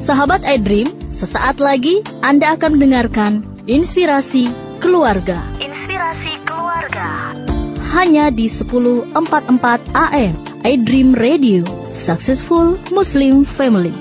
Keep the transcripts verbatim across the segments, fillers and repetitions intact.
Sahabat iDream, sesaat lagi Anda akan mendengarkan Inspirasi Keluarga. Inspirasi Keluarga. Hanya di sepuluh empat puluh empat A M, iDream Radio, Successful Muslim Family.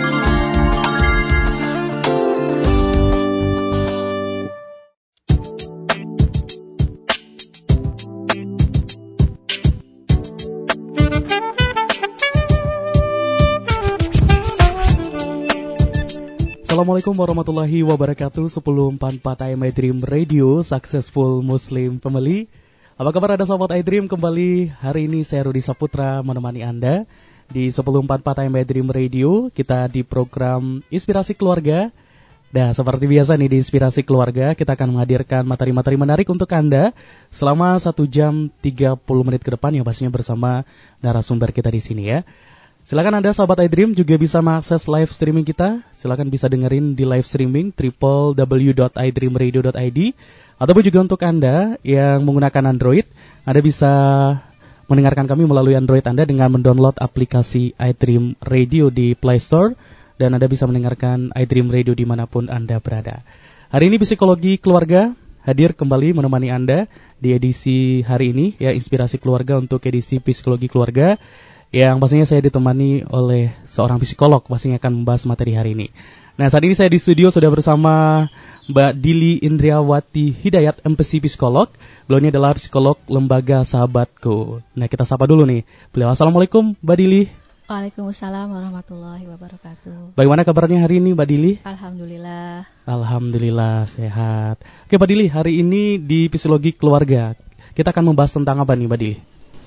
Assalamualaikum warahmatullahi wabarakatuh. Sepuluh empat puluh empat A M iDream Radio, Successful Muslim Family. Apa kabar ada sahabat iDream? Kembali hari ini saya Rudi Saputra menemani Anda di sepuluh empat puluh empat A M iDream Radio. Kita di program Inspirasi Keluarga. Nah, seperti biasa nih di Inspirasi Keluarga, kita akan menghadirkan materi-materi menarik untuk Anda selama satu jam tiga puluh menit ke depan, yang pastinya bersama narasumber kita di sini ya. Silakan Anda sahabat iDream juga bisa mengakses live streaming kita. Silakan bisa dengerin di live streaming w w w dot i dream radio dot i d. Ataupun juga untuk Anda yang menggunakan Android, Anda bisa mendengarkan kami melalui Android Anda dengan mendownload aplikasi iDream Radio di Play Store. Dan Anda bisa mendengarkan iDream Radio dimanapun Anda berada. Hari ini Psikologi Keluarga hadir kembali menemani Anda di edisi hari ini, ya, Inspirasi Keluarga untuk edisi Psikologi Keluarga, yang pastinya saya ditemani oleh seorang psikolog, pastinya akan membahas materi hari ini. Nah, saat ini saya di studio sudah bersama Mbak Dili Indriawati Hidayat, M Psi Psikolog. Beliau ini adalah psikolog Lembaga Sahabatku. Nah, kita sapa dulu nih beliau. Assalamualaikum Mbak Dili. Waalaikumsalam warahmatullahi wabarakatuh. Bagaimana kabarnya hari ini Mbak Dili? Alhamdulillah. Alhamdulillah sehat. Oke Mbak Dili, hari ini di Psikologi Keluarga kita akan membahas tentang apa nih Mbak Dili?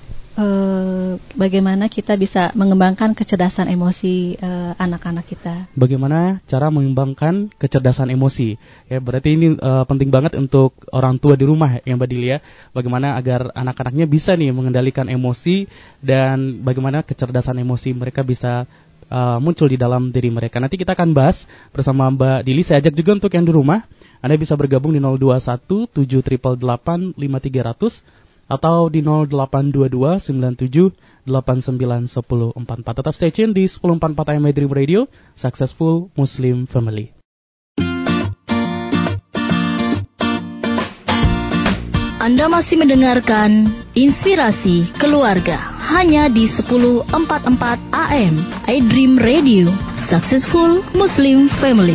Uh, bagaimana kita bisa mengembangkan kecerdasan emosi uh, anak-anak kita. Bagaimana cara mengembangkan kecerdasan emosi? Ya, berarti ini uh, penting banget untuk orang tua di rumah ya Mbak Dili ya. Bagaimana agar anak-anaknya bisa nih mengendalikan emosi, dan bagaimana kecerdasan emosi mereka bisa uh, muncul di dalam diri mereka. Nanti kita akan bahas bersama Mbak Dili. Saya ajak juga untuk yang di rumah, Anda bisa bergabung di nol dua satu tujuh delapan delapan lima tiga nol nol atau di nol delapan dua dua sembilan tujuh delapan sembilan satu nol empat empat. Tetap stay tune di sepuluh empat puluh empat A M iDream Radio, Successful Muslim Family. Anda masih mendengarkan Inspirasi Keluarga hanya di sepuluh empat puluh empat A M iDream Radio, Successful Muslim Family.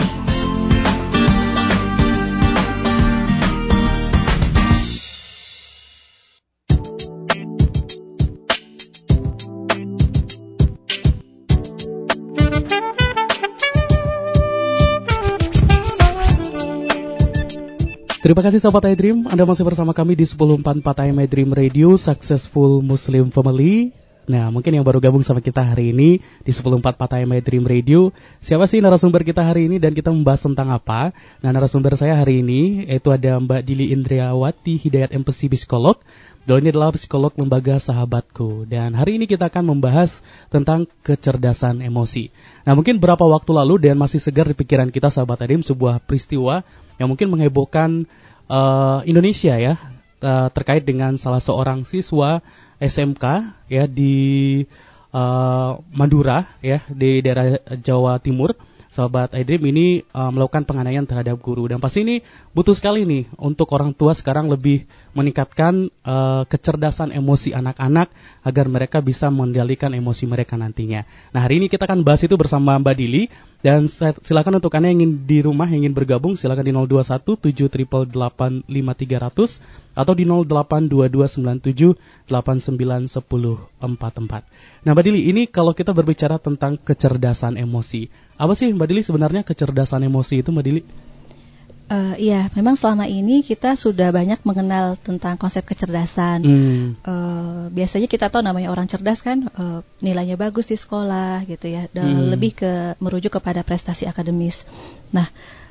Terima kasih sahabat iDream, Anda masih bersama kami di sepuluh empat puluh empat A M iDream Radio, Successful Muslim Family. Nah, mungkin yang baru gabung sama kita hari ini di sepuluh empat puluh empat A M iDream Radio, siapa sih narasumber kita hari ini dan kita membahas tentang apa? Nah, narasumber saya hari ini yaitu ada Mbak Dili Indriawati Hidayat, M Psi Psikolog. Beliau ini adalah psikolog Lembaga Sahabatku, dan hari ini kita akan membahas tentang kecerdasan emosi. Nah, mungkin beberapa waktu lalu dan masih segar di pikiran kita sahabat iDream sebuah peristiwa yang mungkin menghebohkan uh, Indonesia ya, uh, terkait dengan salah seorang siswa S M K ya di uh, Madura ya, di daerah Jawa Timur. Sahabat iDream ini uh, melakukan penganiayaan terhadap guru, dan pasti ini butuh sekali nih untuk orang tua sekarang lebih meningkatkan uh, kecerdasan emosi anak-anak agar mereka bisa mengendalikan emosi mereka nantinya. Nah, hari ini kita akan bahas itu bersama Mbak Dili, dan silakan untuk Anda yang ingin di rumah yang ingin bergabung, silakan di nol dua satu tujuh delapan delapan lima tiga nol nol atau di nol delapan dua dua sembilan tujuh delapan sembilan satu nol empat empat. Nah Mbak Dili, ini kalau kita berbicara tentang kecerdasan emosi, apa sih Mbak Dili sebenarnya kecerdasan emosi itu Mbak Dili? Uh, iya, memang selama ini kita sudah banyak mengenal tentang konsep kecerdasan. Hmm. Uh, biasanya kita tahu namanya orang cerdas kan, uh, nilainya bagus di sekolah gitu ya, dan hmm. lebih ke merujuk kepada prestasi akademis. Nah,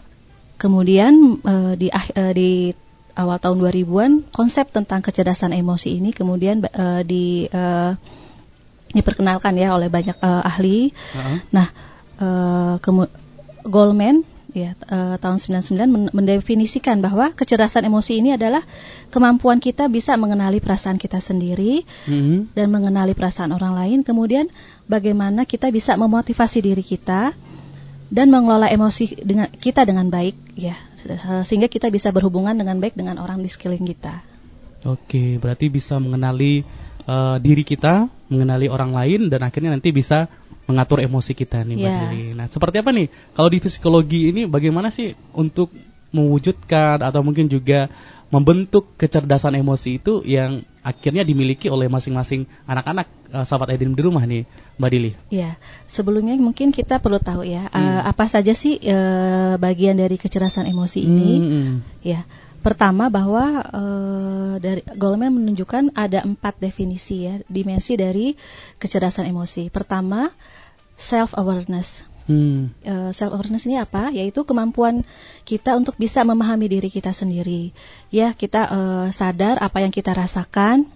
kemudian uh, di uh, di awal tahun dua ribuan konsep tentang kecerdasan emosi ini kemudian uh, di uh, diperkenalkan ya oleh banyak uh, ahli. Uh-huh. Nah, uh, kemu- Goldman ya uh, tahun sembilan puluh sembilan men- mendefinisikan bahwa kecerdasan emosi ini adalah kemampuan kita bisa mengenali perasaan kita sendiri uh-huh. dan mengenali perasaan orang lain, kemudian bagaimana kita bisa memotivasi diri kita dan mengelola emosi dengan kita dengan baik, ya, sehingga kita bisa berhubungan dengan baik dengan orang di sekeliling kita. Oke, berarti bisa mengenali uh, diri kita, mengenali orang lain, dan akhirnya nanti bisa mengatur emosi kita nih, Mbak Yeah. Dili. Nah, seperti apa nih? Kalau di psikologi ini bagaimana sih untuk mewujudkan atau mungkin juga membentuk kecerdasan emosi itu yang akhirnya dimiliki oleh masing-masing anak-anak uh, sahabat Edrim di rumah nih, Mbak Dili? Ya, sebelumnya mungkin kita perlu tahu ya, hmm. uh, apa saja sih uh, bagian dari kecerdasan emosi ini. Hmm. Ya, pertama bahwa uh, dari Goleman menunjukkan ada empat definisi ya, dimensi dari kecerdasan emosi. Pertama, self-awareness. Hmm. Uh, self-awareness ini apa? Yaitu kemampuan kita untuk bisa memahami diri kita sendiri. Ya, kita uh, sadar apa yang kita rasakan,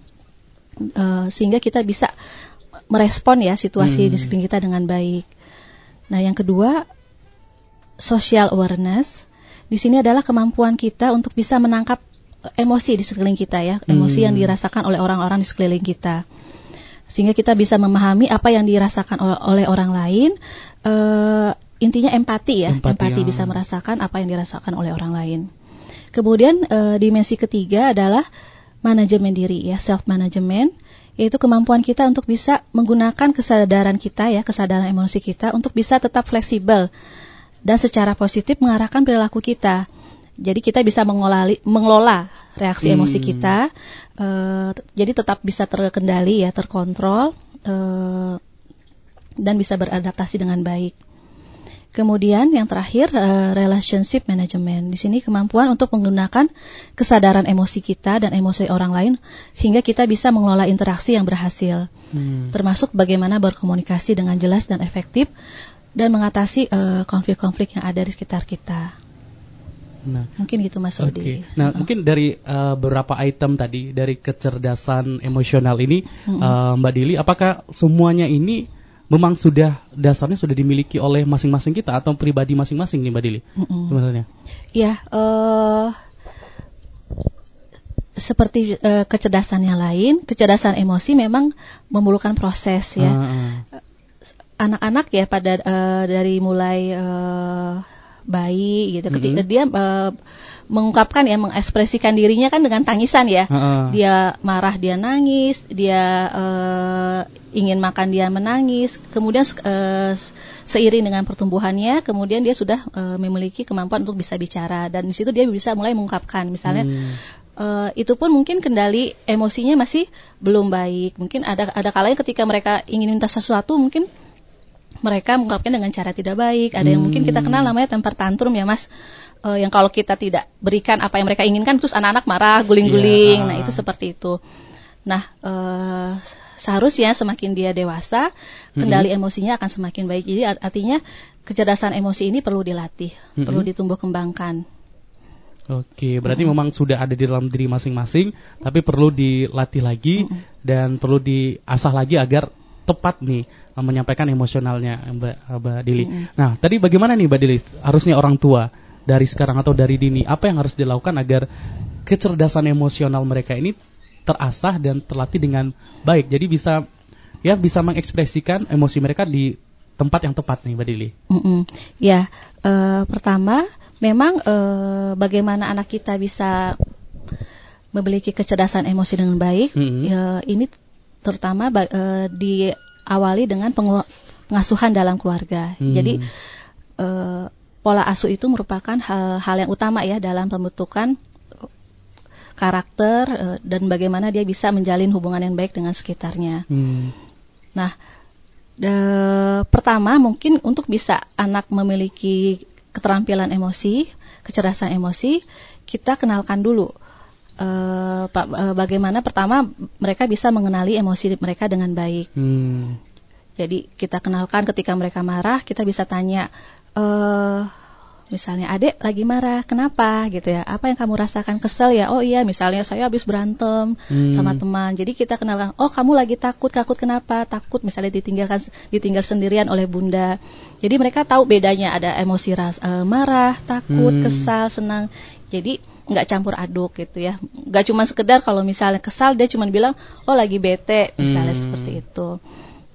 uh, sehingga kita bisa merespon ya situasi hmm. di sekeliling kita dengan baik. Nah, yang kedua, social awareness. Di sini adalah kemampuan kita untuk bisa menangkap emosi di sekeliling kita ya, emosi hmm. yang dirasakan oleh orang-orang di sekeliling kita. Sehingga kita bisa memahami apa yang dirasakan oleh orang lain. Uh, intinya empati ya, empati, empati ya. Bisa merasakan apa yang dirasakan oleh orang lain. Kemudian uh, dimensi ketiga adalah manajemen diri ya, self management, yaitu kemampuan kita untuk bisa menggunakan kesadaran kita ya, kesadaran emosi kita untuk bisa tetap fleksibel dan secara positif mengarahkan perilaku kita. Jadi kita bisa mengelola, mengelola reaksi hmm. emosi kita, uh, jadi tetap bisa terkendali ya, terkontrol, uh, dan bisa beradaptasi dengan baik. Kemudian yang terakhir, uh, relationship management. Di sini kemampuan untuk menggunakan kesadaran emosi kita dan emosi orang lain sehingga kita bisa mengelola interaksi yang berhasil. Hmm. Termasuk bagaimana berkomunikasi dengan jelas dan efektif dan mengatasi uh, konflik-konflik yang ada di sekitar kita. Nah, mungkin gitu Mas Rudi. Okay. Nah, uh. mungkin dari uh, beberapa item tadi dari kecerdasan emosional ini, mm-hmm. uh, Mbak Dili, apakah semuanya ini memang sudah dasarnya sudah dimiliki oleh masing-masing kita atau pribadi masing-masing nih Mbak Dili? Mm-hmm. Sebenarnya? Ya, uh, seperti uh, kecerdasan yang lain, kecerdasan emosi memang memerlukan proses ya. Uh-uh. Anak-anak ya pada uh, dari mulai uh, bayi gitu, ketika mm-hmm. dia uh, mengungkapkan ya, mengekspresikan dirinya kan dengan tangisan ya. Uh-uh. Dia marah dia nangis, dia uh, ingin makan dia menangis. Kemudian uh, seiring dengan pertumbuhannya, kemudian dia sudah uh, memiliki kemampuan untuk bisa bicara dan di situ dia bisa mulai mengungkapkan. Misalnya hmm. uh, itu pun mungkin kendali emosinya masih belum baik. Mungkin ada ada kalanya ketika mereka ingin minta sesuatu mungkin mereka mengungkapkan dengan cara tidak baik. Ada yang hmm. mungkin kita kenal namanya temper tantrum ya Mas, uh, yang kalau kita tidak berikan apa yang mereka inginkan terus anak-anak marah, guling-guling. Yeah. Nah itu seperti itu. Nah uh, seharusnya semakin dia dewasa, kendali hmm. emosinya akan semakin baik. Jadi artinya kecerdasan emosi ini perlu dilatih, hmm. perlu ditumbuh kembangkan. Oke, berarti hmm. memang sudah ada di dalam diri masing-masing, tapi perlu dilatih lagi hmm. dan perlu diasah lagi agar tepat nih menyampaikan emosionalnya Mbak, Mbak Dili. Mm-hmm. Nah, tadi bagaimana nih Mbak Dili? Harusnya orang tua dari sekarang atau dari dini, apa yang harus dilakukan agar kecerdasan emosional mereka ini terasah dan terlatih dengan baik. Jadi bisa ya bisa mengekspresikan emosi mereka di tempat yang tepat nih Mbak Dili. Mm-hmm. Ya, uh, pertama memang uh, bagaimana anak kita bisa memiliki kecerdasan emosi dengan baik. Mm-hmm. uh, ini terutama uh, diawali dengan pengasuhan dalam keluarga. Hmm. Jadi uh, pola asuh itu merupakan hal, hal yang utama ya dalam pembentukan karakter uh, dan bagaimana dia bisa menjalin hubungan yang baik dengan sekitarnya. Hmm. Nah, de, pertama mungkin untuk bisa anak memiliki keterampilan emosi, kecerdasan emosi, kita kenalkan dulu. Uh, uh, bagaimana pertama mereka bisa mengenali emosi mereka dengan baik. Hmm. Jadi kita kenalkan ketika mereka marah, kita bisa tanya, uh, misalnya adek lagi marah, kenapa gitu ya? Apa yang kamu rasakan? Kesel ya? Oh iya, misalnya saya habis berantem hmm. sama teman. Jadi kita kenalkan, oh kamu lagi takut, takut kenapa? Takut misalnya ditinggalkan, ditinggal sendirian oleh bunda. Jadi mereka tahu bedanya ada emosi ras, uh, marah, takut, hmm. kesal, senang. Jadi nggak campur aduk gitu ya, nggak cuma sekedar kalau misalnya kesal dia cuma bilang oh lagi bete misalnya hmm. seperti itu.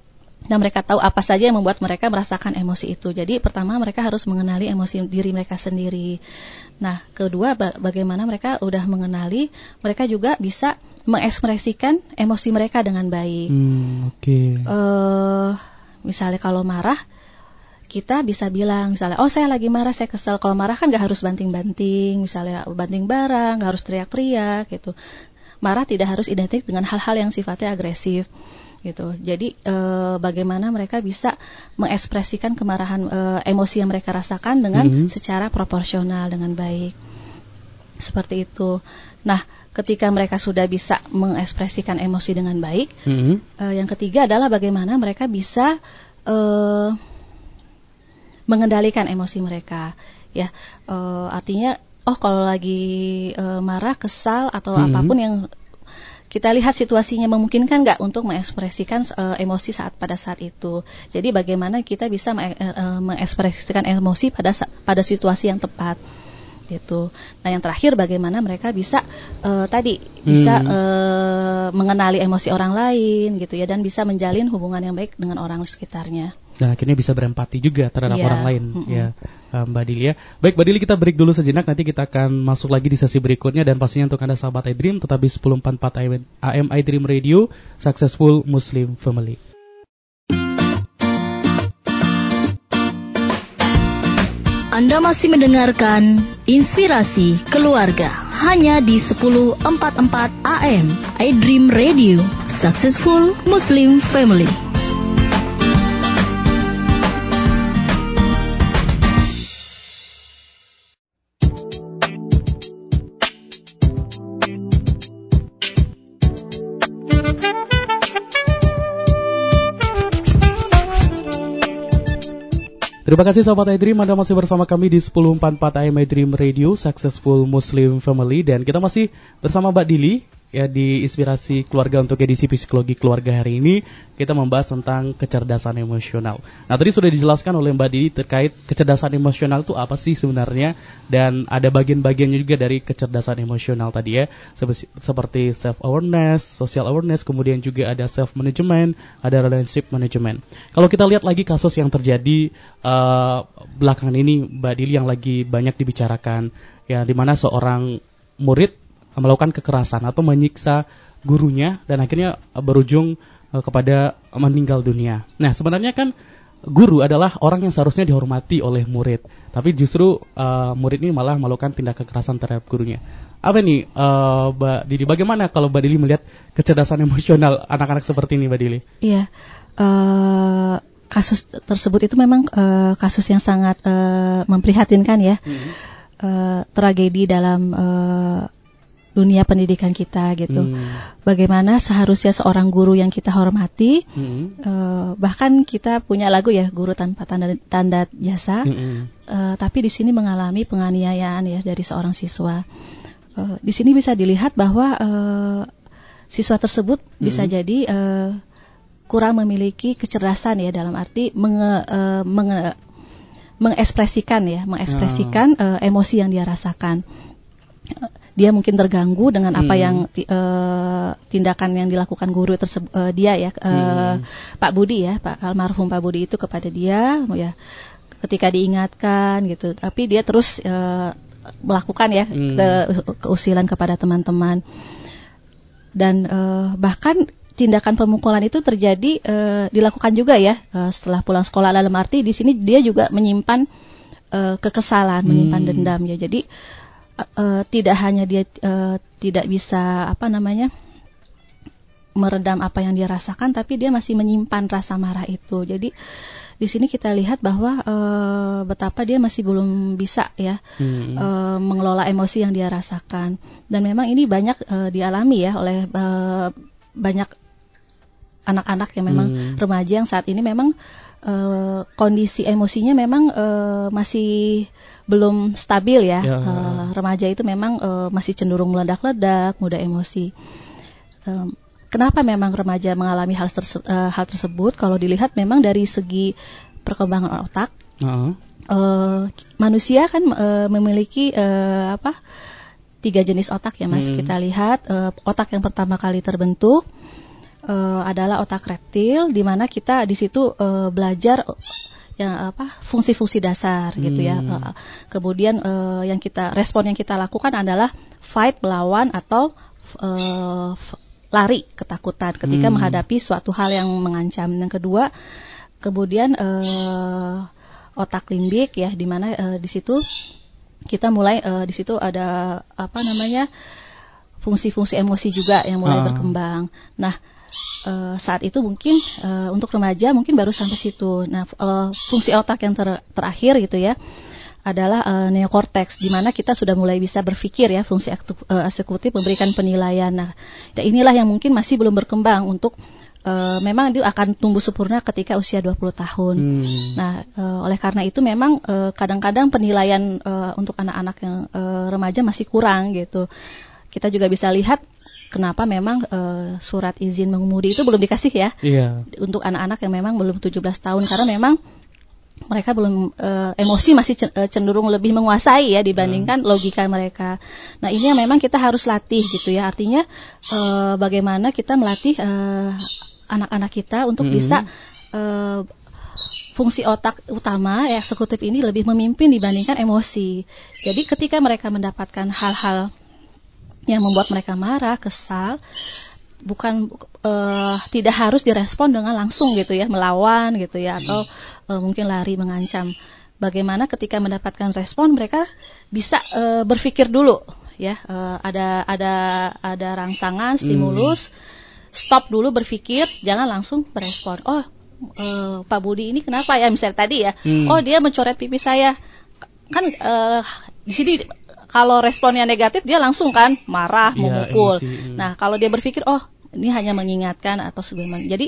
Dan mereka tahu apa saja yang membuat mereka merasakan emosi itu. Jadi pertama mereka harus mengenali emosi diri mereka sendiri. Nah, kedua ba- bagaimana mereka udah mengenali, mereka juga bisa mengekspresikan emosi mereka dengan baik. Hmm, Oke. Okay. Uh, misalnya kalau marah, kita bisa bilang misalnya, oh saya lagi marah, saya kesel. Kalau marah kan gak harus banting-banting, misalnya banting barang, gak harus teriak-teriak gitu. Marah tidak harus identik dengan hal-hal yang sifatnya agresif. Gitu. Jadi e, bagaimana mereka bisa mengekspresikan kemarahan e, emosi yang mereka rasakan dengan mm-hmm. secara proporsional dengan baik. Seperti itu. Nah, ketika mereka sudah bisa mengekspresikan emosi dengan baik, mm-hmm. e, yang ketiga adalah bagaimana mereka bisa e, mengendalikan emosi mereka. Ya, e, artinya, oh kalau lagi e, marah, kesal atau mm-hmm. apapun yang kita lihat situasinya memungkinkan nggak untuk mengekspresikan uh, emosi saat pada saat itu. Jadi bagaimana kita bisa me- uh, mengekspresikan emosi pada pada situasi yang tepat. Gitu. Nah yang terakhir bagaimana mereka bisa uh, tadi bisa hmm. uh, mengenali emosi orang lain gitu ya, dan bisa menjalin hubungan yang baik dengan orang sekitarnya. Dan akhirnya bisa berempati juga terhadap yeah. orang lain, mm-hmm. ya Mbak Dili ya. Baik Mbak Dili, kita break dulu sejenak, nanti kita akan masuk lagi di sesi berikutnya, dan pastinya untuk Anda sahabat iDream tetap di sepuluh empat puluh empat A M iDream Radio, Successful Muslim Family. Anda masih mendengarkan Inspirasi Keluarga hanya di sepuluh empat puluh empat A M iDream Radio, Successful Muslim Family. Terima kasih sahabat iDream, Anda masih bersama kami di sepuluh empat puluh empat A M iDream Radio, Successful Muslim Family, dan kita masih bersama Mbak Dili ya di Inspirasi Keluarga. Untuk edisi Psikologi Keluarga hari ini kita membahas tentang kecerdasan emosional. Nah, tadi sudah dijelaskan oleh Mbak Dili terkait kecerdasan emosional itu apa sih sebenarnya, dan ada bagian-bagiannya juga dari kecerdasan emosional tadi ya, seperti self-awareness, social awareness, kemudian juga ada self-management, ada relationship management. Kalau kita lihat lagi kasus yang terjadi uh, belakangan ini Mbak Dili yang lagi banyak dibicarakan, ya, di mana seorang murid melakukan kekerasan atau menyiksa gurunya dan akhirnya berujung uh, kepada meninggal dunia. Nah, sebenarnya kan guru adalah orang yang seharusnya dihormati oleh murid, tapi justru uh, murid ini malah melakukan tindak kekerasan terhadap gurunya. Apa nih, uh, Mbak Dili? Bagaimana kalau Mbak Dili melihat kecerdasan emosional anak-anak seperti ini, Mbak Dili? Iya, uh, kasus tersebut itu memang uh, kasus yang sangat uh, memprihatinkan ya, mm-hmm. uh, tragedi dalam uh, dunia pendidikan kita gitu. Hmm. Bagaimana seharusnya seorang guru yang kita hormati, hmm. uh, bahkan kita punya lagu ya, guru tanpa tanda, tanda jasa, hmm. uh, tapi di sini mengalami penganiayaan ya dari seorang siswa. Uh, di sini bisa dilihat bahwa uh, siswa tersebut hmm. bisa jadi uh, kurang memiliki kecerdasan ya, dalam arti menge, uh, menge, mengekspresikan ya, mengekspresikan oh. uh, emosi yang dia rasakan. Uh, Dia mungkin terganggu dengan apa hmm. yang uh, tindakan yang dilakukan guru tersebut, uh, dia ya, uh, hmm. Pak Budi ya, Pak almarhum Pak Budi itu kepada dia, ya, ketika diingatkan gitu, tapi dia terus uh, melakukan ya hmm. ke, keusilan kepada teman-teman, dan uh, bahkan tindakan pemukulan itu terjadi uh, dilakukan juga ya uh, setelah pulang sekolah. Dalam arti di sini dia juga menyimpan uh, kekesalan, menyimpan hmm. dendam ya, jadi Uh, tidak hanya dia uh, tidak bisa apa namanya meredam apa yang dia rasakan, tapi dia masih menyimpan rasa marah itu. Jadi di sini kita lihat bahwa uh, betapa dia masih belum bisa ya hmm. uh, mengelola emosi yang dia rasakan. Dan memang ini banyak uh, dialami ya oleh uh, banyak anak-anak yang memang hmm. remaja yang saat ini memang uh, kondisi emosinya memang uh, masih belum stabil ya, ya. Uh, remaja itu memang uh, masih cenderung meledak-ledak, mudah emosi. Um, kenapa memang remaja mengalami hal, terse- uh, hal tersebut? Kalau dilihat memang dari segi perkembangan otak, uh-huh. uh, manusia kan uh, memiliki uh, apa? tiga jenis otak ya Mas. Hmm. Kita lihat uh, otak yang pertama kali terbentuk uh, adalah otak reptil, di mana kita di situ uh, belajar yang apa fungsi-fungsi dasar hmm. gitu ya. Uh, kemudian uh, yang kita respon yang kita lakukan adalah fight, melawan, atau uh, lari, ketakutan ketika hmm. menghadapi suatu hal yang mengancam. Yang kedua, kemudian uh, otak limbik ya, di mana uh, di situ kita mulai uh, di situ ada apa namanya fungsi-fungsi emosi juga yang mulai uh. berkembang. Nah, uh, saat itu mungkin uh, untuk remaja mungkin baru sampai situ. Nah, uh, fungsi otak yang ter- terakhir gitu ya adalah uh, neokorteks, di mana kita sudah mulai bisa berpikir ya, fungsi aktu- uh, eksekutif memberikan penilaian. Nah, inilah yang mungkin masih belum berkembang untuk Uh, memang dia akan tumbuh sempurna ketika usia dua puluh tahun. Hmm. Nah, uh, oleh karena itu memang uh, kadang-kadang penilaian uh, untuk anak-anak yang uh, remaja masih kurang gitu. Kita juga bisa lihat kenapa memang uh, surat izin mengemudi itu belum dikasih ya. Yeah. Untuk anak-anak yang memang belum tujuh belas tahun, karena memang mereka belum uh, emosi masih cenderung lebih menguasai ya dibandingkan hmm. logika mereka. Nah, ini yang memang kita harus latih gitu ya. Artinya uh, bagaimana kita melatih uh, anak-anak kita untuk mm-hmm. bisa uh, fungsi otak utama ya, eksekutif ini lebih memimpin dibandingkan emosi. Jadi ketika mereka mendapatkan hal-hal yang membuat mereka marah, kesal, bukan uh, tidak harus direspon dengan langsung gitu ya, melawan gitu ya, atau uh, mungkin lari mengancam. Bagaimana ketika mendapatkan respon mereka bisa uh, berpikir dulu ya, uh, ada ada ada rangsangan, stimulus. Mm. Stop dulu berpikir, jangan langsung berespon. Oh, uh, Pak Budi ini kenapa ya? Misalnya tadi ya, hmm. oh dia mencoret pipi saya. Kan uh, di sini kalau responnya negatif dia langsung kan marah, ya, memukul. Emosi, nah, kalau dia berpikir, oh ini hanya mengingatkan atau sebagainya. Jadi,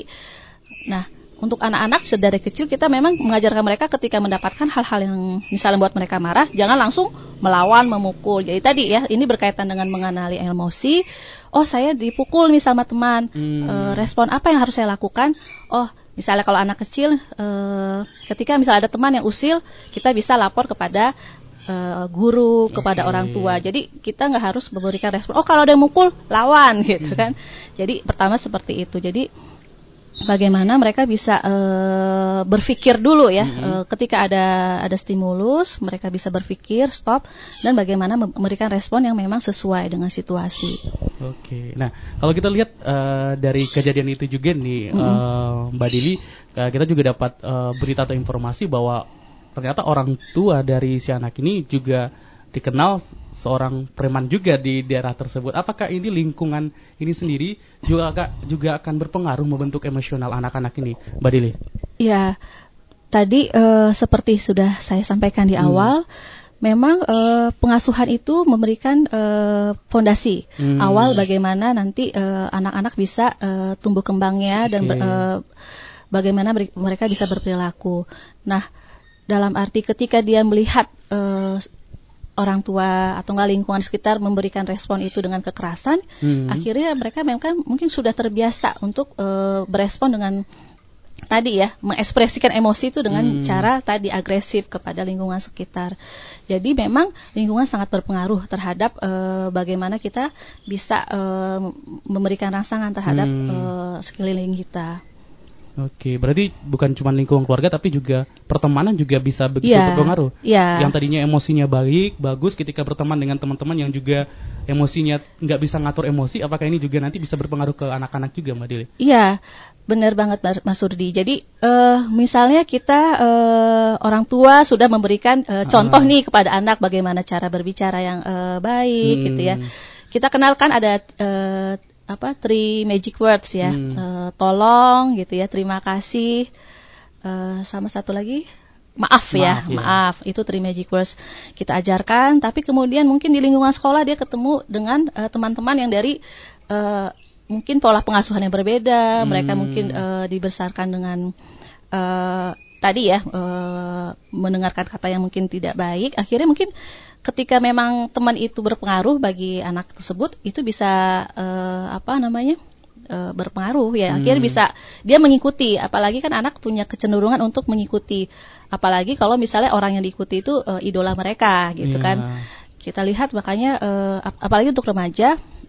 nah untuk anak-anak sedari kecil kita memang mengajarkan mereka ketika mendapatkan hal-hal yang misalnya membuat mereka marah, jangan langsung melawan, memukul. Jadi tadi ya, ini berkaitan dengan mengenali emosi. Oh, saya dipukul nih sama teman. Hmm. E, respon apa yang harus saya lakukan? Oh, misalnya kalau anak kecil, e, ketika misalnya ada teman yang usil, kita bisa lapor kepada e, guru, kepada okay. orang tua. Jadi kita nggak harus memberikan respon. Oh, kalau ada yang mukul, lawan gitu hmm. kan. Jadi pertama seperti itu. Jadi bagaimana mereka bisa uh, berpikir dulu ya, mm-hmm. uh, ketika ada ada stimulus mereka bisa berpikir stop, dan bagaimana memberikan respon yang memang sesuai dengan situasi. Oke, nah kalau kita lihat uh, dari kejadian itu juga nih mm-hmm. uh, Mbak Dili, uh, kita juga dapat uh, berita atau informasi bahwa ternyata orang tua dari si anak ini juga dikenal seorang preman juga di daerah tersebut. Apakah ini lingkungan ini sendiri juga juga akan berpengaruh membentuk emosional anak-anak ini, Mbak Dili? Ya, tadi uh, seperti sudah saya sampaikan di hmm. awal, memang uh, pengasuhan itu memberikan uh, fondasi hmm. awal bagaimana nanti uh, anak-anak bisa uh, tumbuh kembangnya dan okay. ber, uh, bagaimana mereka bisa berperilaku. Nah, dalam arti ketika dia melihat uh, orang tua atau enggak lingkungan sekitar memberikan respon itu dengan kekerasan, hmm. akhirnya mereka memang mungkin sudah terbiasa untuk uh, berespon dengan tadi ya, mengekspresikan emosi itu dengan hmm. cara tadi agresif kepada lingkungan sekitar. Jadi memang lingkungan sangat berpengaruh terhadap uh, bagaimana kita bisa uh, memberikan rangsangan terhadap hmm. uh, sekeliling kita. Oke, berarti bukan cuma lingkungan keluarga tapi juga pertemanan juga bisa begitu yeah, berpengaruh. Yeah. Yang tadinya emosinya baik, bagus ketika berteman dengan teman-teman yang juga emosinya nggak bisa ngatur emosi, apakah ini juga nanti bisa berpengaruh ke anak-anak juga, Mbak Dili? Iya, yeah, benar banget Mas Surdi. Jadi uh, misalnya kita uh, orang tua sudah memberikan uh, contoh ah. nih kepada anak bagaimana cara berbicara yang uh, baik hmm. gitu ya. Kita kenalkan ada uh, apa three magic words ya, hmm. uh, tolong gitu ya, terima kasih, uh, sama satu lagi maaf, maaf ya, ya maaf, itu three magic words kita ajarkan. Tapi kemudian mungkin di lingkungan sekolah dia ketemu dengan uh, teman-teman yang dari uh, mungkin pola pengasuhan yang berbeda, hmm. mereka mungkin uh, dibesarkan dengan uh, tadi ya uh, mendengarkan kata yang mungkin tidak baik. Akhirnya mungkin ketika memang teman itu berpengaruh bagi anak tersebut, itu bisa uh, apa namanya uh, berpengaruh ya. Akhirnya hmm. bisa dia mengikuti. Apalagi kan anak punya kecenderungan untuk mengikuti. Apalagi kalau misalnya orang yang diikuti itu uh, idola mereka gitu yeah. kan. Kita lihat makanya uh, ap- apalagi untuk remaja,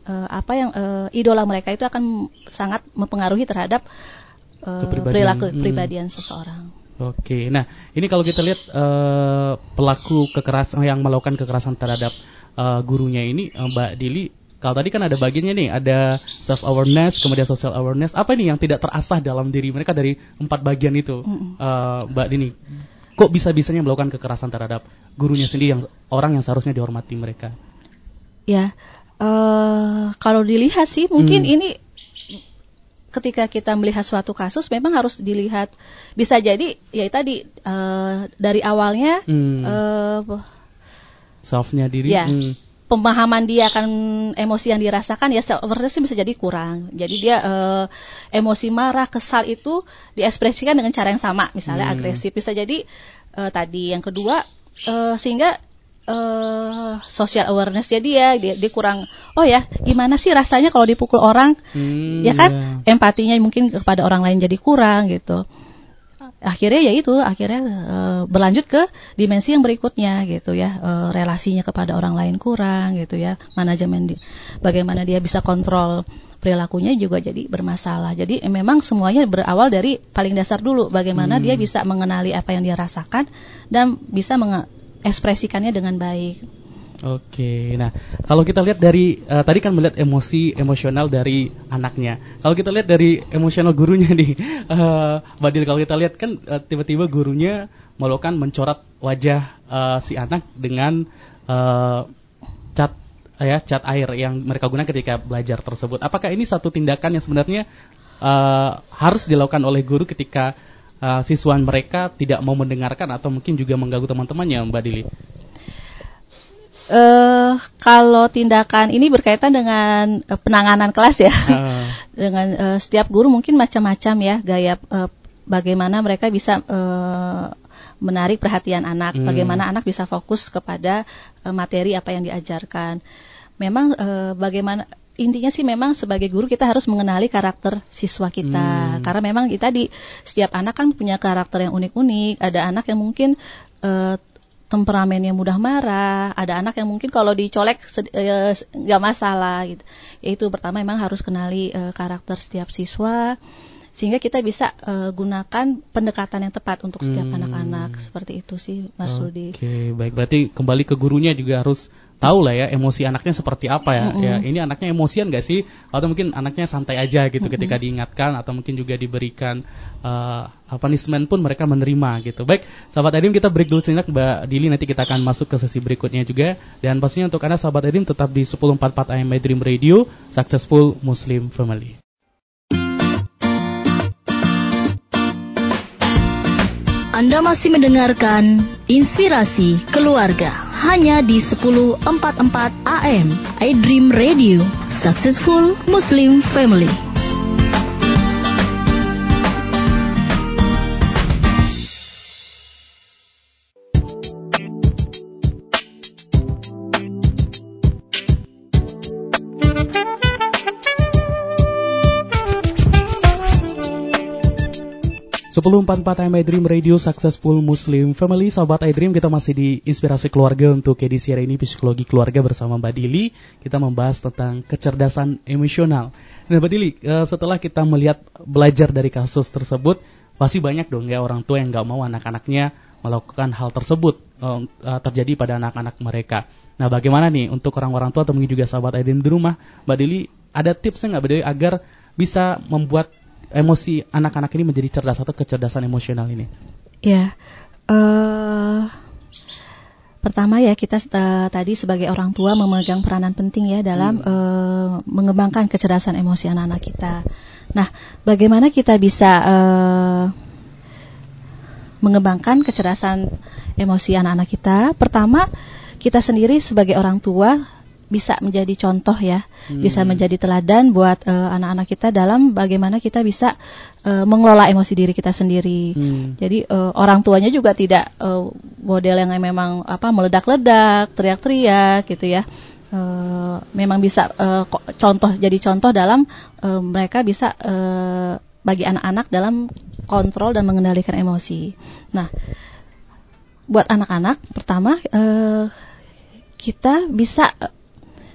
uh, apa yang uh, idola mereka itu akan sangat mempengaruhi terhadap uh, perilaku kepribadian hmm. seseorang. Oke, nah ini kalau kita lihat uh, pelaku kekerasan yang melakukan kekerasan terhadap uh, gurunya ini, uh, Mbak Dili, kalau tadi kan ada bagiannya nih, ada self awareness, kemudian social awareness. Apa nih yang tidak terasah dalam diri mereka dari empat bagian itu, mm-hmm. uh, Mbak Dini? Kok bisa-bisanya melakukan kekerasan terhadap gurunya sendiri, yang orang yang seharusnya dihormati mereka? Ya, uh, kalau dilihat sih mungkin mm. ini ketika kita melihat suatu kasus memang harus dilihat, bisa jadi ya tadi uh, dari awalnya mm. uh, self-nya diri. Ya. Mm. Pemahaman dia akan emosi yang dirasakan ya self awareness bisa jadi kurang. Jadi dia uh, emosi marah, kesal itu diekspresikan dengan cara yang sama, misalnya hmm. agresif. Bisa jadi uh, tadi yang kedua uh, sehingga uh, social awareness dia, dia dia kurang. Oh ya, gimana sih rasanya kalau dipukul orang? Hmm, ya kan? Yeah. Empatinya mungkin kepada orang lain jadi kurang gitu. Akhirnya ya itu akhirnya e, berlanjut ke dimensi yang berikutnya gitu ya, e, relasinya kepada orang lain kurang gitu ya, manajemen di, bagaimana dia bisa kontrol perilakunya juga jadi bermasalah. Jadi e, memang semuanya berawal dari paling dasar dulu, bagaimana hmm. dia bisa mengenali apa yang dia rasakan dan bisa mengekspresikannya dengan baik. Oke, nah kalau kita lihat dari uh, tadi kan melihat emosi emosional dari anaknya. Kalau kita lihat dari emosional gurunya nih, uh, Mbak Dil, kalau kita lihat kan uh, tiba-tiba gurunya melakukan mencoret wajah uh, si anak dengan uh, cat uh, ya cat air yang mereka gunakan ketika belajar tersebut. Apakah ini satu tindakan yang sebenarnya uh, harus dilakukan oleh guru ketika uh, siswa mereka tidak mau mendengarkan atau mungkin juga mengganggu teman-temannya, Mbak Dili? Uh, kalau tindakan ini berkaitan dengan uh, penanganan kelas ya, uh. dengan uh, setiap guru mungkin macam-macam ya gaya uh, bagaimana mereka bisa uh, menarik perhatian anak, hmm. bagaimana anak bisa fokus kepada uh, materi apa yang diajarkan. Memang uh, bagaimana intinya sih memang sebagai guru kita harus mengenali karakter siswa kita, hmm. karena memang kita di setiap anak kan punya karakter yang unik-unik. Ada anak yang mungkin uh, temperamennya mudah marah, ada anak yang mungkin kalau dicolek nggak e, masalah gitu. Yaitu pertama memang harus kenali e, karakter setiap siswa sehingga kita bisa e, gunakan pendekatan yang tepat untuk setiap hmm. anak-anak. Seperti itu sih, Mas Rudi. Oke, baik. Berarti kembali ke gurunya juga harus tahu lah ya emosi anaknya seperti apa ya. Mm-hmm. Ya, ini anaknya emosian nggak sih? Atau mungkin anaknya santai aja gitu mm-hmm. ketika diingatkan atau mungkin juga diberikan uh, punishment pun mereka menerima gitu. Baik, sahabat Edim, kita break dulu sejenak, Mbak Dili, nanti kita akan masuk ke sesi berikutnya juga. Dan pastinya untuk Anda sahabat Edim tetap di sepuluh empat puluh empat A M My Dream Radio, Successful Muslim Family. Anda masih mendengarkan Inspirasi Keluarga hanya di sepuluh empat puluh empat A M I Dream Radio, Successful Muslim Family. sepuluh empat puluh empat A M I Dream Radio, Successful Muslim Family. Sahabat iDream, kita masih di Inspirasi Keluarga untuk edisi hari ini, Psikologi Keluarga bersama Mbak Dili. Kita membahas tentang kecerdasan emosional. Nah, Mbak Dili, setelah kita melihat belajar dari kasus tersebut, pasti banyak dong ya orang tua yang gak mau anak-anaknya melakukan hal tersebut uh, terjadi pada anak-anak mereka. Nah, bagaimana nih untuk orang-orang tua atau mungkin juga sahabat iDream di rumah, Mbak Dili, ada tipsnya nggak Mbak Dili agar bisa membuat emosi anak-anak ini menjadi cerdas atau kecerdasan emosional ini? Ya, uh, pertama ya kita uh, tadi sebagai orang tua memegang peranan penting ya dalam hmm. uh, mengembangkan kecerdasan emosi anak-anak kita. Nah, bagaimana kita bisa uh, mengembangkan kecerdasan emosi anak-anak kita? Pertama, kita sendiri sebagai orang tua bisa menjadi contoh ya, hmm. bisa menjadi teladan buat uh, anak-anak kita dalam bagaimana kita bisa uh, mengelola emosi diri kita sendiri. Hmm. Jadi uh, orang tuanya juga tidak uh, model yang memang apa meledak-ledak, teriak-teriak gitu ya. Uh, memang bisa uh, contoh jadi contoh dalam uh, mereka bisa uh, bagi anak-anak dalam kontrol dan mengendalikan emosi. Nah, buat anak-anak pertama uh, kita bisa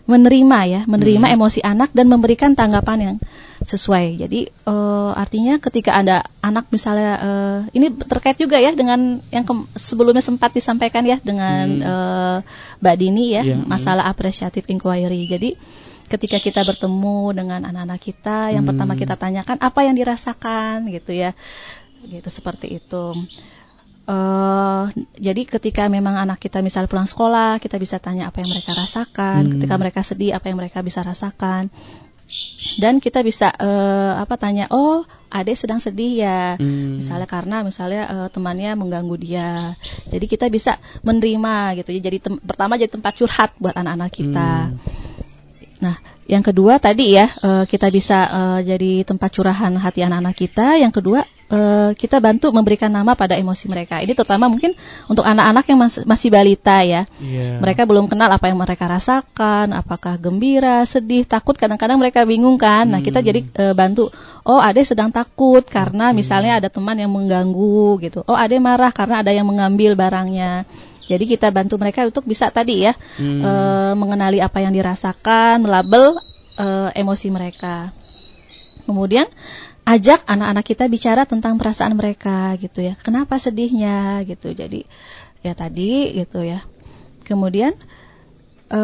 menerima ya, menerima hmm. emosi anak dan memberikan tanggapan yang sesuai. Jadi uh, artinya ketika ada anak misalnya uh, ini terkait juga ya dengan yang ke- sebelumnya sempat disampaikan ya dengan hmm. uh, Mbak Dini ya, yeah, masalah hmm. appreciative inquiry. Jadi ketika kita bertemu dengan anak-anak kita, yang hmm. pertama kita tanyakan apa yang dirasakan gitu ya, gitu seperti itu. Uh, jadi ketika memang anak kita misal pulang sekolah, kita bisa tanya apa yang mereka rasakan. Hmm. Ketika mereka sedih, apa yang mereka bisa rasakan. Dan kita bisa uh, apa tanya, oh adek sedang sedih ya, hmm. misalnya karena misalnya uh, temannya mengganggu dia. Jadi kita bisa menerima gitu ya. Jadi tem- pertama jadi tempat curhat buat anak-anak kita. Hmm. Nah, yang kedua tadi ya, uh, kita bisa uh, jadi tempat curahan hati anak-anak kita. Yang kedua, uh, kita bantu memberikan nama pada emosi mereka. Ini terutama mungkin untuk anak-anak yang mas- masih balita ya. Yeah. Mereka belum kenal apa yang mereka rasakan, apakah gembira, sedih, takut. Kadang-kadang mereka bingung kan. Nah, kita jadi uh, bantu. Oh, adek sedang takut karena okay. misalnya ada teman yang mengganggu gitu. Oh, adek marah karena ada yang mengambil barangnya. Jadi kita bantu mereka untuk bisa tadi ya hmm. e, mengenali apa yang dirasakan, melabel e, emosi mereka. Kemudian ajak anak-anak kita bicara tentang perasaan mereka gitu ya. Kenapa sedihnya gitu. Jadi ya tadi gitu ya. Kemudian e,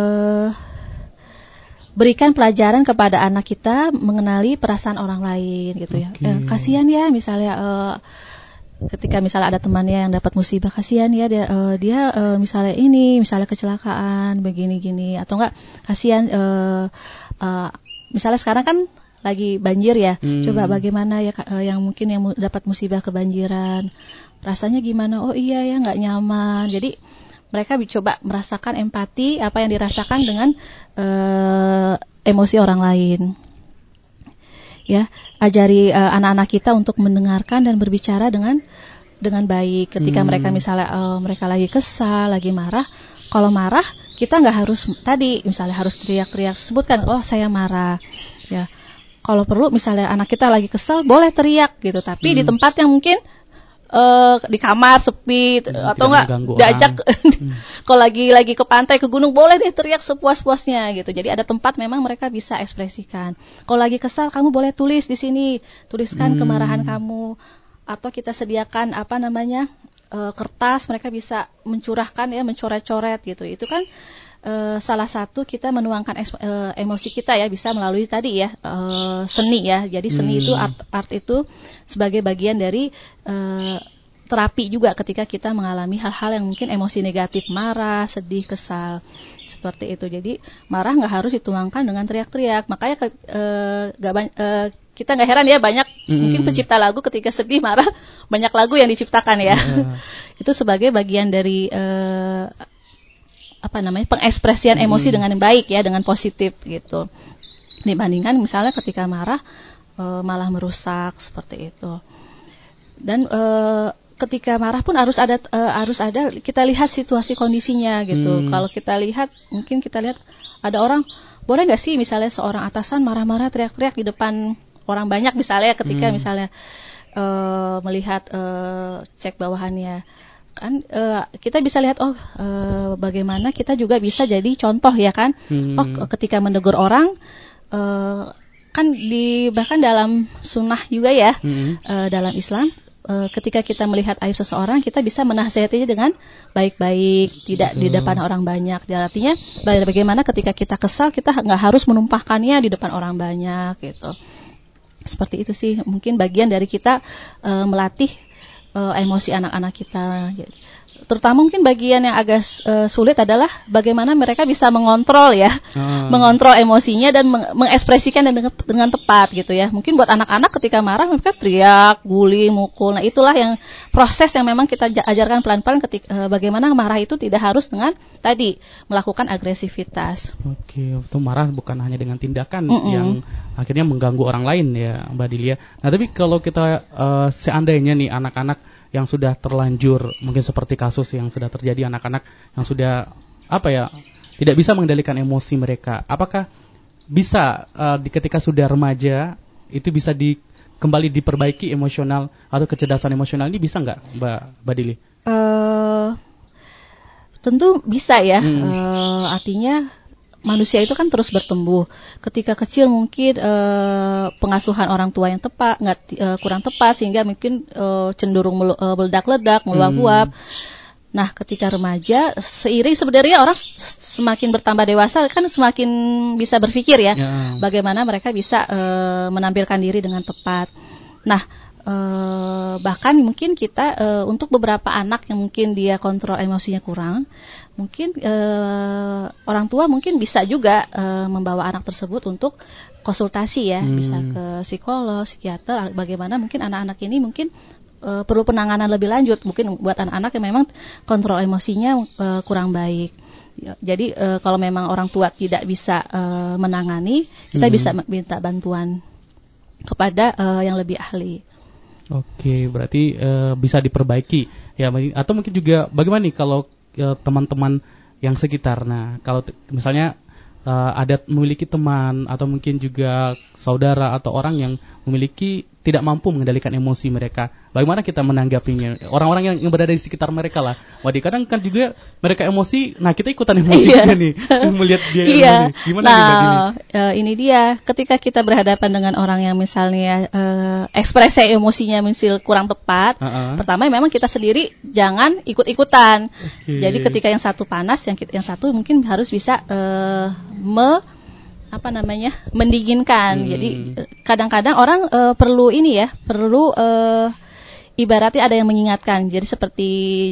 berikan pelajaran kepada anak kita mengenali perasaan orang lain gitu ya. Okay. E, kasihan ya misalnya e, ketika misalnya ada temannya yang dapat musibah, kasihan ya dia, uh, dia uh, misalnya ini, misalnya kecelakaan begini-gini, atau enggak kasihan uh, uh, misalnya sekarang kan lagi banjir ya, hmm. coba bagaimana ya uh, yang mungkin yang mu- dapat musibah kebanjiran, rasanya gimana? Oh iya ya nggak nyaman. Jadi mereka coba merasakan empati apa yang dirasakan dengan uh, emosi orang lain. Ya, ajari uh, anak-anak kita untuk mendengarkan dan berbicara dengan dengan baik. Ketika hmm. mereka misalnya uh, mereka lagi kesal, lagi marah, kalau marah kita nggak harus tadi misalnya harus teriak-teriak sebutkan, oh saya marah. Ya, kalau perlu misalnya anak kita lagi kesal, boleh teriak gitu. Tapi hmm. di tempat yang mungkin uh, di kamar sepi hmm, atau enggak diajak hmm. kalau lagi lagi ke pantai ke gunung boleh deh teriak sepuas-puasnya gitu. Jadi ada tempat memang mereka bisa ekspresikan. Kalau lagi kesal kamu boleh tulis di sini, tuliskan hmm. kemarahan kamu, atau kita sediakan apa namanya uh, kertas mereka bisa mencurahkan ya, mencoret-coret gitu. Itu kan uh, salah satu kita menuangkan es, uh, emosi kita ya, bisa melalui tadi ya uh, seni ya. Jadi seni hmm. itu art art itu sebagai bagian dari uh, terapi juga ketika kita mengalami hal-hal yang mungkin emosi negatif, marah, sedih, kesal, seperti itu. Jadi marah nggak harus dituangkan dengan teriak-teriak. Makanya ke, uh, gak ba- uh, kita nggak heran ya banyak mm. mungkin pencipta lagu ketika sedih, marah, banyak lagu yang diciptakan ya. Yeah. Itu sebagai bagian dari uh, apa namanya pengekspresian mm. emosi dengan baik ya, dengan positif gitu. Dibandingkan misalnya ketika marah uh, malah merusak seperti itu. Dan uh, ketika marah pun harus ada uh, harus ada kita lihat situasi kondisinya gitu. Hmm. Kalau kita lihat mungkin kita lihat ada orang, boleh nggak sih misalnya seorang atasan marah-marah teriak-teriak di depan orang banyak misalnya ketika hmm. misalnya uh, melihat uh, cek bawahannya kan uh, kita bisa lihat oh uh, bagaimana kita juga bisa jadi contoh ya kan. Hmm. Oh ketika menegur orang uh, kan di bahkan dalam sunnah juga ya hmm. uh, dalam Islam. Ketika kita melihat aib seseorang, kita bisa menasihatinya dengan baik-baik, tidak di depan orang banyak. Artinya, bagaimana ketika kita kesal, kita nggak harus menumpahkannya di depan orang banyak, gitu. Seperti itu sih, mungkin bagian dari kita uh, melatih uh, emosi anak-anak kita. Terutama mungkin bagian yang agak uh, sulit adalah bagaimana mereka bisa mengontrol ya, hmm. mengontrol emosinya dan meng- mengekspresikan dengan, dengan tepat gitu ya. Mungkin buat anak-anak ketika marah mereka teriak, guling, mukul. Nah itulah yang proses yang memang kita ajarkan pelan-pelan ketika uh, bagaimana marah itu tidak harus dengan tadi melakukan agresivitas. Oke, itu marah bukan hanya dengan tindakan Mm-mm. yang akhirnya mengganggu orang lain ya, Mbak Dilia. Nah tapi kalau kita uh, seandainya nih anak-anak yang sudah terlanjur, mungkin seperti kasus yang sudah terjadi anak-anak yang sudah apa ya tidak bisa mengendalikan emosi mereka, apakah bisa uh, di ketika sudah remaja itu bisa di, kembali diperbaiki emosional atau kecerdasan emosional ini bisa nggak, Mbak Mbak Dili? Uh, tentu bisa ya, hmm. uh, artinya manusia itu kan terus bertumbuh. Ketika kecil mungkin uh, pengasuhan orang tua yang tepat, nggak uh, kurang tepat, sehingga mungkin uh, cenderung melu- uh, meledak-ledak, meluap-luap. Hmm. Nah, ketika remaja, seiring sebenarnya orang semakin bertambah dewasa kan semakin bisa berpikir ya, ya. Bagaimana mereka bisa uh, menampilkan diri dengan tepat. Nah, Uh, bahkan mungkin kita uh, untuk beberapa anak yang mungkin dia kontrol emosinya kurang, mungkin uh, orang tua mungkin bisa juga uh, membawa anak tersebut untuk konsultasi ya, hmm. bisa ke psikolog, psikiater. Bagaimana mungkin anak-anak ini mungkin uh, perlu penanganan lebih lanjut, mungkin buat anak-anak yang memang kontrol emosinya uh, kurang baik. Jadi uh, kalau memang orang tua tidak bisa uh, menangani, kita hmm. bisa minta bantuan kepada uh, yang lebih ahli. Oke, berarti uh, bisa diperbaiki ya, atau mungkin juga bagaimana nih kalau uh, teman-teman yang sekitar. Nah, kalau t- misalnya uh, ada memiliki teman atau mungkin juga saudara atau orang yang memiliki tidak mampu mengendalikan emosi mereka, bagaimana kita menanggapinya? Orang-orang yang, yang berada di sekitar mereka lah. Wadi, kadang kan juga mereka emosi, nah kita ikutan emosi iya. juga nih, melihat dia iya. emosi. Gimana nah, nih Mbak Dini? Uh, ini dia, ketika kita berhadapan dengan orang yang misalnya uh, ekspresi emosinya misal kurang tepat, uh-uh. pertama memang kita sendiri jangan ikut-ikutan. Okay. Jadi ketika yang satu panas, yang yang satu mungkin harus bisa uh, me apa namanya mendinginkan. Hmm. Jadi kadang-kadang orang uh, perlu ini ya, perlu uh, ibaratnya ada yang mengingatkan. Jadi seperti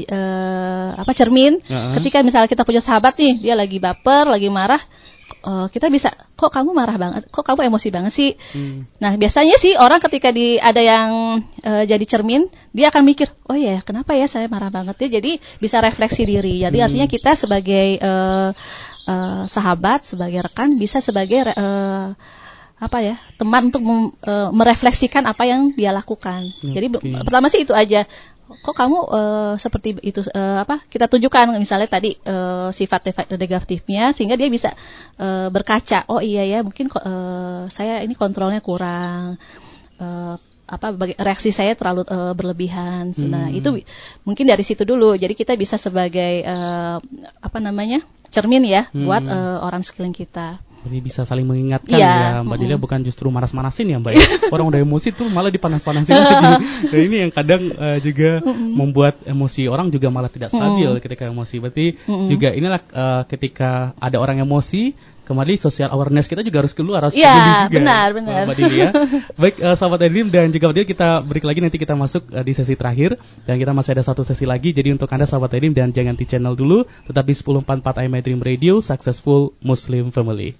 uh, apa cermin. Uh-huh. Ketika misalnya kita punya sahabat nih, dia lagi baper, lagi marah, uh, kita bisa, kok kamu marah banget, kok kamu emosi banget sih. Hmm. Nah biasanya sih orang ketika di ada yang uh, jadi cermin, dia akan mikir, oh ya kenapa ya saya marah banget ya. Jadi bisa refleksi diri. Jadi hmm. artinya kita sebagai uh, Uh, sahabat, sebagai rekan, bisa sebagai uh, apa ya teman untuk mem, uh, merefleksikan apa yang dia lakukan. Okay. Jadi ber- pertama sih itu aja. Kok kamu uh, seperti itu uh, apa? Kita tunjukkan misalnya tadi uh, sifat negatifnya sehingga dia bisa uh, berkaca. Oh iya ya, mungkin uh, saya ini kontrolnya kurang. Uh, apa reaksi saya terlalu uh, berlebihan. Hmm. Nah, itu mungkin dari situ dulu. Jadi kita bisa sebagai uh, apa namanya? cermin ya hmm. buat uh, orang sekeliling kita. Jadi bisa saling mengingatkan ya, ya Mbak Dila, bukan justru manas-manasin ya Mbak ya. Orang udah emosi tuh malah dipanas-panasin lagi. Dan ini yang kadang uh, juga mm-mm. membuat emosi orang juga malah tidak stabil mm-mm. ketika emosi. Berarti mm-mm. juga inilah uh, ketika ada orang emosi, kembali social awareness kita juga harus keluar, harus ya, juga. Benar, benar. Mbak Dili ya. Baik, uh, sahabat Edrim dan juga Mbak Dili, kita break lagi, nanti kita masuk uh, di sesi terakhir dan kita masih ada satu sesi lagi. Jadi untuk Anda sahabat Edrim dan jangan di channel dulu, tetap di sepuluh empat puluh empat A M Dream Radio, Successful Muslim Family.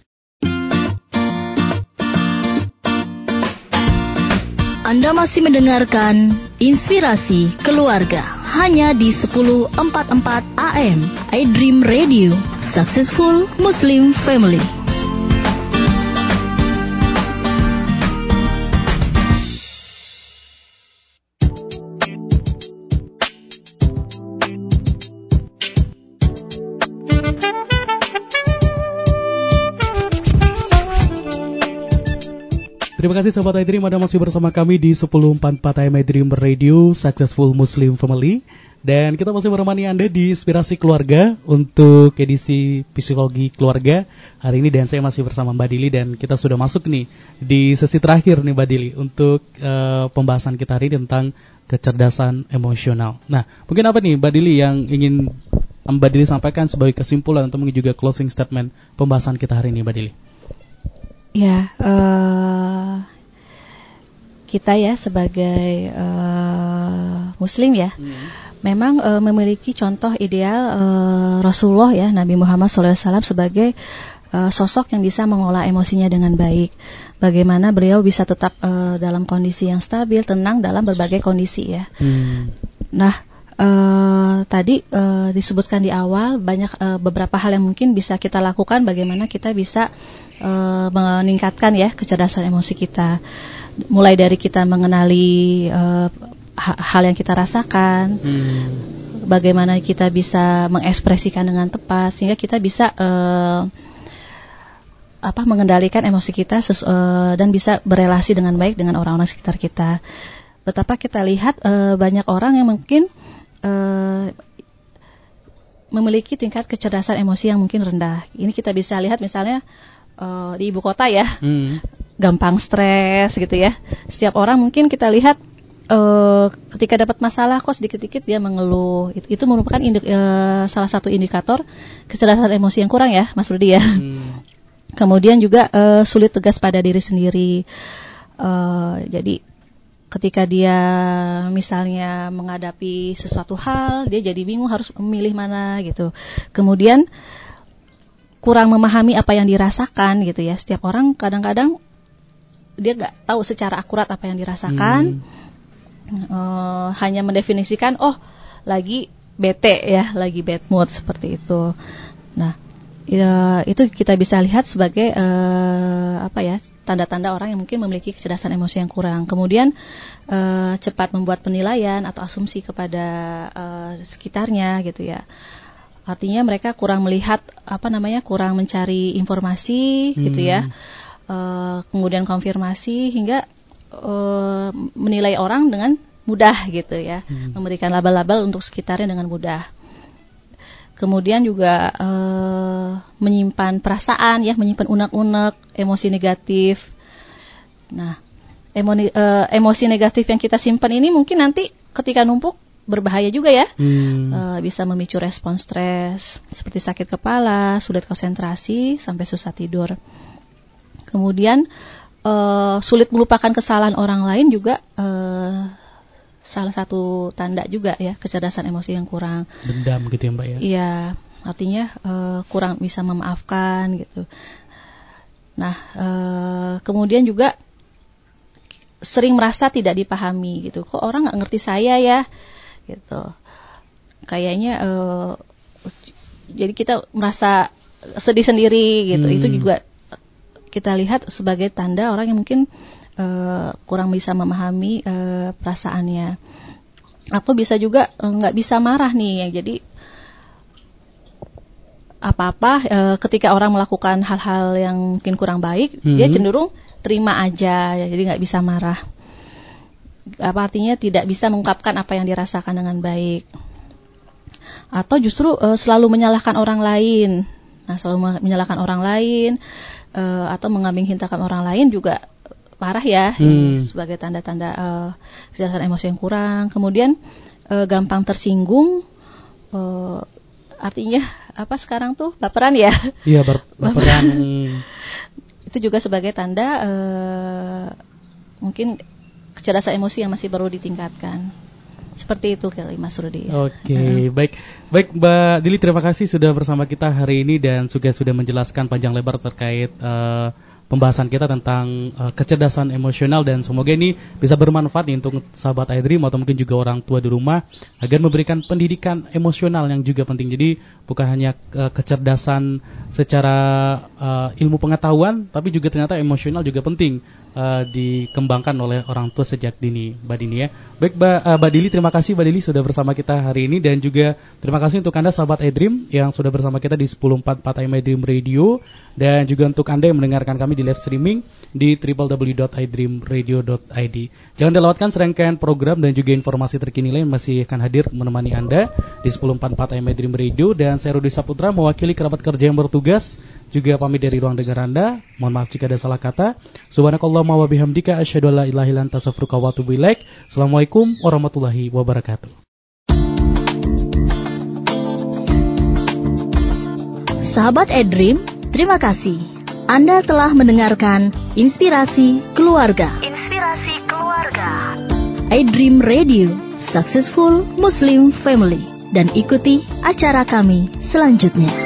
Anda masih mendengarkan Inspirasi Keluarga hanya di sepuluh empat puluh empat A M iDream Radio, Successful Muslim Family. Terima kasih sahabat iDream, Anda masih bersama kami di sepuluh empat puluh empat A M iDream Radio, Successful Muslim Family. Dan kita masih menemani Anda di Inspirasi Keluarga untuk edisi Psikologi Keluarga hari ini. Dan saya masih bersama Mbak Dili dan kita sudah masuk nih di sesi terakhir nih Mbak Dili untuk uh, pembahasan kita hari ini tentang kecerdasan emosional. Nah, mungkin apa nih Mbak Dili yang ingin Mbak Dili sampaikan sebagai kesimpulan atau mungkin juga closing statement pembahasan kita hari ini Mbak Dili? Ya, uh, kita ya sebagai uh, Muslim ya, hmm. memang uh, memiliki contoh ideal uh, Rasulullah ya, Nabi Muhammad shallallahu alaihi wasallam sebagai uh, sosok yang bisa mengolah emosinya dengan baik. Bagaimana beliau bisa tetap uh, dalam kondisi yang stabil, tenang dalam berbagai kondisi ya. Hmm. Nah. Uh, tadi uh, disebutkan di awal banyak uh, beberapa hal yang mungkin bisa kita lakukan bagaimana kita bisa uh, meningkatkan ya kecerdasan emosi kita, mulai dari kita mengenali uh, hal yang kita rasakan, hmm. bagaimana kita bisa mengekspresikan dengan tepat sehingga kita bisa uh, apa mengendalikan emosi kita sesu- uh, dan bisa berelasi dengan baik dengan orang-orang sekitar kita. Betapa kita lihat uh, banyak orang yang mungkin Uh, memiliki tingkat kecerdasan emosi yang mungkin rendah. Ini kita bisa lihat misalnya uh, di ibu kota ya, hmm. gampang stres gitu ya. Setiap orang mungkin kita lihat uh, ketika dapat masalah kok sedikit-sedikit dia mengeluh. Itu, itu merupakan indik, uh, salah satu indikator kecerdasan emosi yang kurang ya, Mas Rudi ya. Hmm. Kemudian juga uh, sulit tegas pada diri sendiri. Uh, jadi ketika dia misalnya menghadapi sesuatu hal, dia jadi bingung harus memilih mana gitu. Kemudian kurang memahami apa yang dirasakan gitu ya. Setiap orang kadang-kadang dia nggak tahu secara akurat apa yang dirasakan. Hmm. Uh, hanya mendefinisikan, oh lagi bete ya, lagi bad mood seperti itu. Nah, ya, itu kita bisa lihat sebagai uh, apa ya? tanda-tanda orang yang mungkin memiliki kecerdasan emosi yang kurang. Kemudian uh, cepat membuat penilaian atau asumsi kepada uh, sekitarnya gitu ya. Artinya mereka kurang melihat apa namanya, kurang mencari informasi hmm. gitu ya. Uh, kemudian konfirmasi hingga uh, menilai orang dengan mudah gitu ya. Hmm. Memberikan label-label untuk sekitarnya dengan mudah. Kemudian juga uh, menyimpan perasaan ya, menyimpan unek-unek, emosi negatif. Nah, emoni, uh, emosi negatif yang kita simpan ini mungkin nanti ketika numpuk berbahaya juga ya. Hmm. Uh, bisa memicu respon stres seperti sakit kepala, sulit konsentrasi, sampai susah tidur. Kemudian uh, sulit melupakan kesalahan orang lain juga uh, salah satu tanda juga ya kecerdasan emosi yang kurang. Dendam gitu ya Mbak ya? Iya, artinya uh, kurang bisa memaafkan gitu. Nah, uh, kemudian juga sering merasa tidak dipahami gitu. Kok orang nggak ngerti saya ya, gitu. Kayaknya uh, jadi kita merasa sedih sendiri gitu. Hmm. Itu juga kita lihat sebagai tanda orang yang mungkin Uh, kurang bisa memahami uh, perasaannya, atau bisa juga nggak uh, bisa marah nih, yang jadi apa-apa uh, ketika orang melakukan hal-hal yang mungkin kurang baik, mm-hmm. dia cenderung terima aja, jadi nggak bisa marah. Apa artinya tidak bisa mengungkapkan apa yang dirasakan dengan baik, atau justru uh, selalu menyalahkan orang lain. Nah, selalu menyalahkan orang lain uh, atau mengambing hitamkan orang lain juga parah ya, hmm. ini sebagai tanda-tanda uh, kecerdasan emosi yang kurang. Kemudian uh, gampang tersinggung, uh, artinya apa sekarang tuh baperan ya? Iya, ber- baperan. Itu juga sebagai tanda uh, mungkin kecerdasan emosi yang masih perlu ditingkatkan. Seperti itu kali Mas Rudi. Oke, okay, uh-huh. baik, baik Mbak Dili, terima kasih sudah bersama kita hari ini dan juga sudah menjelaskan panjang lebar terkait Uh, pembahasan kita tentang uh, kecerdasan emosional, dan semoga ini bisa bermanfaat nih untuk sahabat iDream atau mungkin juga orang tua di rumah agar memberikan pendidikan emosional yang juga penting. Jadi bukan hanya uh, kecerdasan secara uh, ilmu pengetahuan, tapi juga ternyata emosional juga penting uh, dikembangkan oleh orang tua sejak dini, Mbak Dini ya. Baik Mbak, uh, Mbak Dili, terima kasih Mbak Dili sudah bersama kita hari ini, dan juga terima kasih untuk Anda sahabat iDream yang sudah bersama kita di sepuluh empat puluh empat A M iDream Radio, dan juga untuk Anda yang mendengarkan kami di live streaming di w w w dot i dream radio dot i d. Jangan dilewatkan serangkaian program dan juga informasi terkini lain masih akan hadir menemani Anda di sepuluh empat puluh empat A M iDream Radio, dan saya Rudi Saputra mewakili kerabat kerja yang bertugas juga pamit dari ruang dengar Anda. Mohon maaf jika ada salah kata. Subhanakallahumma wa bihamdika asyhadu an la ilaha illa anta astaghfiruka wa atubu ilaik. Assalamualaikum warahmatullahi wabarakatuh. Sahabat iDream, terima kasih. Anda telah mendengarkan Inspirasi Keluarga. Inspirasi Keluarga. iDream Radio, Successful Muslim Family. Dan ikuti acara kami selanjutnya.